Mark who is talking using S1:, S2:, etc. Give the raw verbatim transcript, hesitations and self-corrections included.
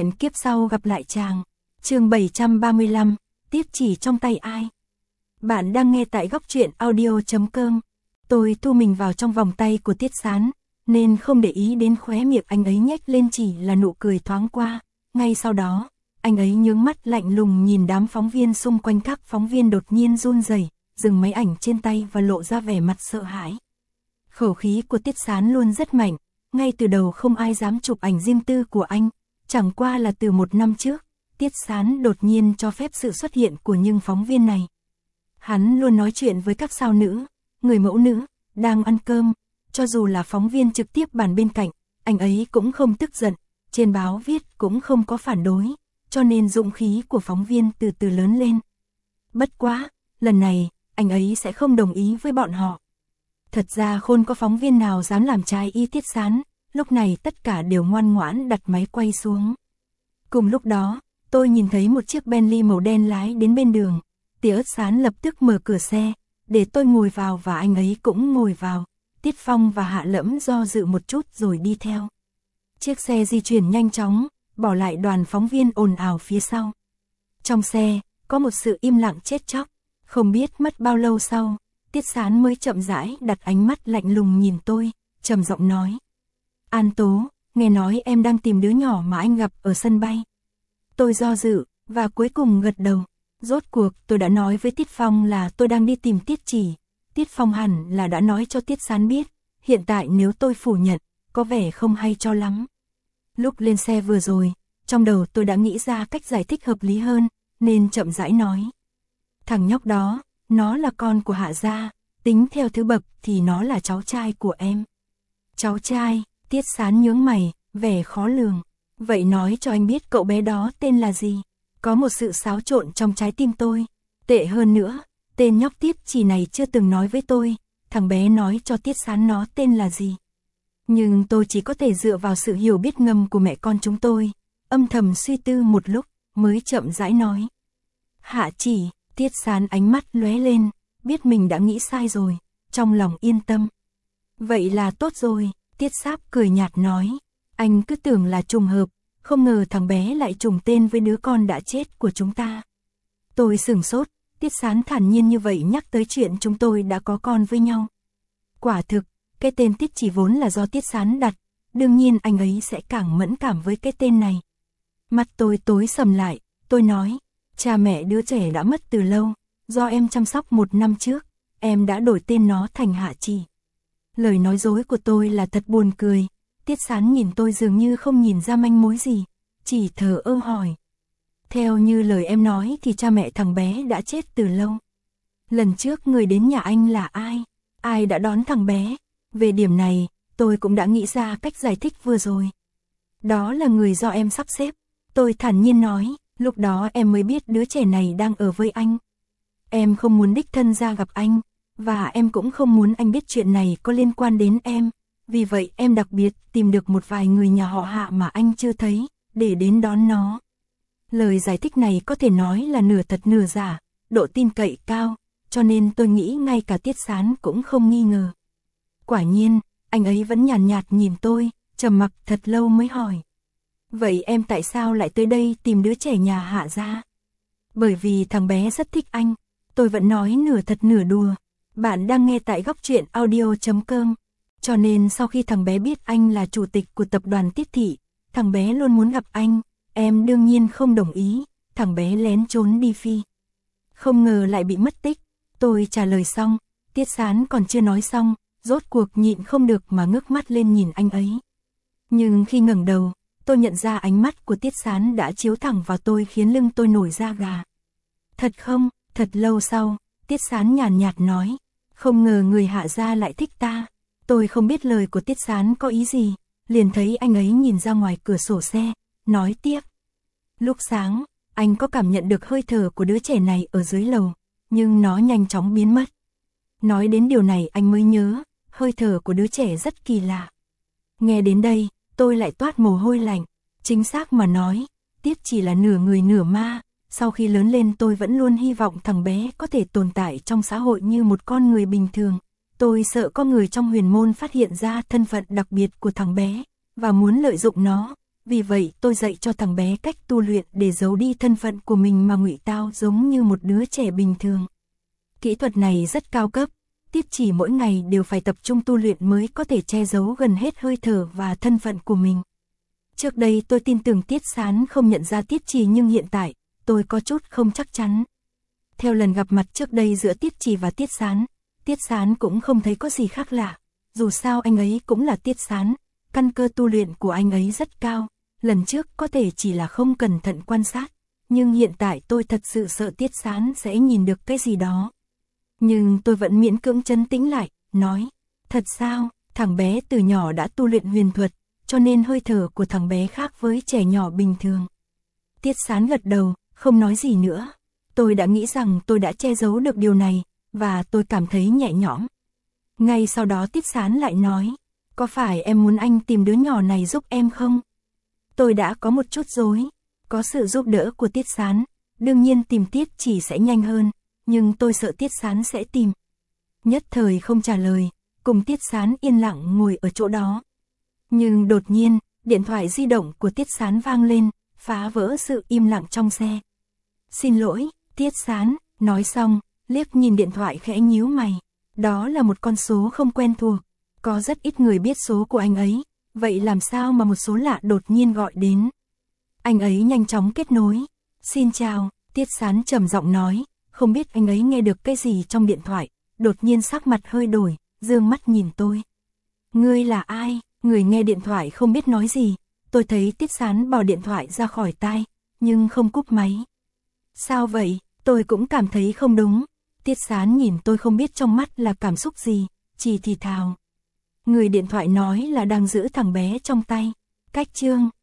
S1: Hẹn kiếp sau gặp lại chàng. Chương bảy trăm ba mươi lăm, tiếp chỉ trong tay ai? Bạn đang nghe tại góc truyện audio chấm com. Tôi thu mình vào trong vòng tay của Tiết Sán, nên không để ý đến khóe miệng anh ấy nhếch lên chỉ là nụ cười thoáng qua. Ngay sau đó, anh ấy nhướng mắt lạnh lùng nhìn đám phóng viên xung quanh. Các phóng viên đột nhiên run rẩy, dừng máy ảnh trên tay và lộ ra vẻ mặt sợ hãi. Khẩu khí của Tiết Sán luôn rất mạnh, ngay từ đầu không ai dám chụp ảnh riêng tư của anh. Chẳng qua là từ một năm trước, Tiết Sán đột nhiên cho phép sự xuất hiện của những phóng viên này. Hắn luôn nói chuyện với các sao nữ, người mẫu nữ, đang ăn cơm, cho dù là phóng viên trực tiếp bàn bên cạnh, anh ấy cũng không tức giận, trên báo viết cũng không có phản đối, cho nên dũng khí của phóng viên từ từ lớn lên. Bất quá, lần này, anh ấy sẽ không đồng ý với bọn họ. Thật ra không có phóng viên nào dám làm trái ý Tiết Sán, lúc này tất cả đều ngoan ngoãn đặt máy quay xuống. Cùng lúc đó, tôi nhìn thấy một chiếc Bentley màu đen lái đến bên đường. Tiết Sán lập tức mở cửa xe, để tôi ngồi vào và anh ấy cũng ngồi vào. Tiết Phong và Hạ Lẫm do dự một chút rồi đi theo. Chiếc xe di chuyển nhanh chóng, bỏ lại đoàn phóng viên ồn ào phía sau. Trong xe, có một sự im lặng chết chóc. Không biết mất bao lâu sau, Tiết Sán mới chậm rãi đặt ánh mắt lạnh lùng nhìn tôi, trầm giọng nói. An Tố, nghe nói em đang tìm đứa nhỏ mà anh gặp ở sân bay. Tôi do dự, và cuối cùng gật đầu. Rốt cuộc tôi đã nói với Tiết Phong là tôi đang đi tìm Tiết Chỉ. Tiết Phong hẳn là đã nói cho Tiết Sán biết. Hiện tại nếu tôi phủ nhận, có vẻ không hay cho lắm. Lúc lên xe vừa rồi, trong đầu tôi đã nghĩ ra cách giải thích hợp lý hơn, nên chậm rãi nói. Thằng nhóc đó, nó là con của Hạ gia, tính theo thứ bậc thì nó là cháu trai của em. Cháu trai, Tiết Sán nhướng mày, vẻ khó lường. Vậy nói cho anh biết cậu bé đó tên là gì? Có một sự xáo trộn trong trái tim tôi. Tệ hơn nữa, tên nhóc Tiết Chỉ này chưa từng nói với tôi, thằng bé nói cho Tiết Sán nó tên là gì. Nhưng tôi chỉ có thể dựa vào sự hiểu biết ngầm của mẹ con chúng tôi, âm thầm suy tư một lúc, mới chậm rãi nói. Hạ Chỉ. Tiết Sán ánh mắt lóe lên, biết mình đã nghĩ sai rồi, trong lòng yên tâm. Vậy là tốt rồi, Tiết Sáp cười nhạt nói. Anh cứ tưởng là trùng hợp, không ngờ thằng bé lại trùng tên với đứa con đã chết của chúng ta. Tôi sửng sốt, Tiết Sán thản nhiên như vậy nhắc tới chuyện chúng tôi đã có con với nhau. Quả thực, cái tên Tiết Chỉ vốn là do Tiết Sán đặt, đương nhiên anh ấy sẽ càng mẫn cảm với cái tên này. Mắt tôi tối sầm lại, tôi nói. Cha mẹ đứa trẻ đã mất từ lâu, do em chăm sóc một năm trước, em đã đổi tên nó thành Hạ Chỉ. Lời nói dối của tôi là thật buồn cười, Tiết Sán nhìn tôi dường như không nhìn ra manh mối gì, chỉ thờ ơ hỏi. Theo như lời em nói thì cha mẹ thằng bé đã chết từ lâu. Lần trước người đến nhà anh là ai? Ai đã đón thằng bé? Về điểm này, tôi cũng đã nghĩ ra cách giải thích vừa rồi. Đó là người do em sắp xếp, tôi thản nhiên nói. Lúc đó em mới biết đứa trẻ này đang ở với anh. Em không muốn đích thân ra gặp anh, và em cũng không muốn anh biết chuyện này có liên quan đến em. Vì vậy em đặc biệt tìm được một vài người nhà họ Hạ mà anh chưa thấy, để đến đón nó. Lời giải thích này có thể nói là nửa thật nửa giả, độ tin cậy cao, cho nên tôi nghĩ ngay cả Tiết Sán cũng không nghi ngờ. Quả nhiên, anh ấy vẫn nhàn nhạt, nhạt nhìn tôi, trầm mặc thật lâu mới hỏi. Vậy em tại sao lại tới đây tìm đứa trẻ nhà Hạ gia? Bởi vì thằng bé rất thích anh. Tôi vẫn nói nửa thật nửa đùa. Bạn đang nghe tại góc truyện audio chấm com. Cho nên sau khi thằng bé biết anh là chủ tịch của tập đoàn Tiết Thị, thằng bé luôn muốn gặp anh. Em đương nhiên không đồng ý. Thằng bé lén trốn đi Phi. Không ngờ lại bị mất tích. Tôi trả lời xong, Tiết Sán còn chưa nói xong, rốt cuộc nhịn không được mà ngước mắt lên nhìn anh ấy. Nhưng khi ngẩng đầu, tôi nhận ra ánh mắt của Tiết Sán đã chiếu thẳng vào tôi khiến lưng tôi nổi da gà. Thật không? Thật lâu sau, Tiết Sán nhàn nhạt nói. Không ngờ người Hạ gia lại thích ta. Tôi không biết lời của Tiết Sán có ý gì, liền thấy anh ấy nhìn ra ngoài cửa sổ xe, nói tiếp. Lúc sáng, anh có cảm nhận được hơi thở của đứa trẻ này ở dưới lầu, nhưng nó nhanh chóng biến mất. Nói đến điều này anh mới nhớ, hơi thở của đứa trẻ rất kỳ lạ. Nghe đến đây, tôi lại toát mồ hôi lạnh. Chính xác mà nói, Tiết chỉ là nửa người nửa ma. Sau khi lớn lên tôi vẫn luôn hy vọng thằng bé có thể tồn tại trong xã hội như một con người bình thường. Tôi sợ có người trong huyền môn phát hiện ra thân phận đặc biệt của thằng bé, và muốn lợi dụng nó, Vì vậy tôi dạy cho thằng bé cách tu luyện để giấu đi thân phận của mình mà ngụy tạo giống như một đứa trẻ bình thường. Kỹ thuật này rất cao cấp, Tiết Chỉ mỗi ngày đều phải tập trung tu luyện mới có thể che giấu gần hết hơi thở và thân phận của mình. Trước đây tôi tin tưởng Tiết Sán không nhận ra Tiết Chỉ, nhưng hiện tại, tôi có chút không chắc chắn. Theo lần gặp mặt trước đây giữa Tiết Chỉ và Tiết Sán, Tiết Sán cũng không thấy có gì khác lạ. Dù sao anh ấy cũng là Tiết Sán, căn cơ tu luyện của anh ấy rất cao. Lần trước có thể chỉ là không cẩn thận quan sát, nhưng hiện tại tôi thật sự sợ Tiết Sán sẽ nhìn được cái gì đó. Nhưng tôi vẫn miễn cưỡng trấn tĩnh lại, nói, thật sao, thằng bé từ nhỏ đã tu luyện huyền thuật, cho nên hơi thở của thằng bé khác với trẻ nhỏ bình thường. Tiết Sán gật đầu, không nói gì nữa. Tôi đã nghĩ rằng tôi đã che giấu được điều này, và tôi cảm thấy nhẹ nhõm. Ngay sau đó Tiết Sán lại nói, có phải em muốn anh tìm đứa nhỏ này giúp em không? Tôi đã có một chút rối, có sự giúp đỡ của Tiết Sán, đương nhiên tìm Tiết Chỉ sẽ nhanh hơn, nhưng tôi sợ Tiết Sán sẽ tìm. Nhất thời không trả lời, cùng Tiết Sán yên lặng ngồi ở chỗ đó. Nhưng đột nhiên, điện thoại di động của Tiết Sán vang lên, phá vỡ sự im lặng trong xe. Xin lỗi, Tiết Sán, nói xong, liếc nhìn điện thoại khẽ nhíu mày. Đó là một con số không quen thuộc, có rất ít người biết số của anh ấy, vậy làm sao mà một số lạ đột nhiên gọi đến. Anh ấy nhanh chóng kết nối. Xin chào, Tiết Sán trầm giọng nói, không biết anh ấy nghe được cái gì trong điện thoại, đột nhiên sắc mặt hơi đổi, dương mắt nhìn tôi. Ngươi là ai? Người nghe điện thoại không biết nói gì, tôi thấy Tiết Sán bỏ điện thoại ra khỏi tai, nhưng không cúp máy. Sao vậy? Tôi cũng cảm thấy không đúng. Tiết Sán nhìn tôi không biết trong mắt là cảm xúc gì, chỉ thì thào. Người điện thoại nói là đang giữ thằng bé trong tay. Cách chương.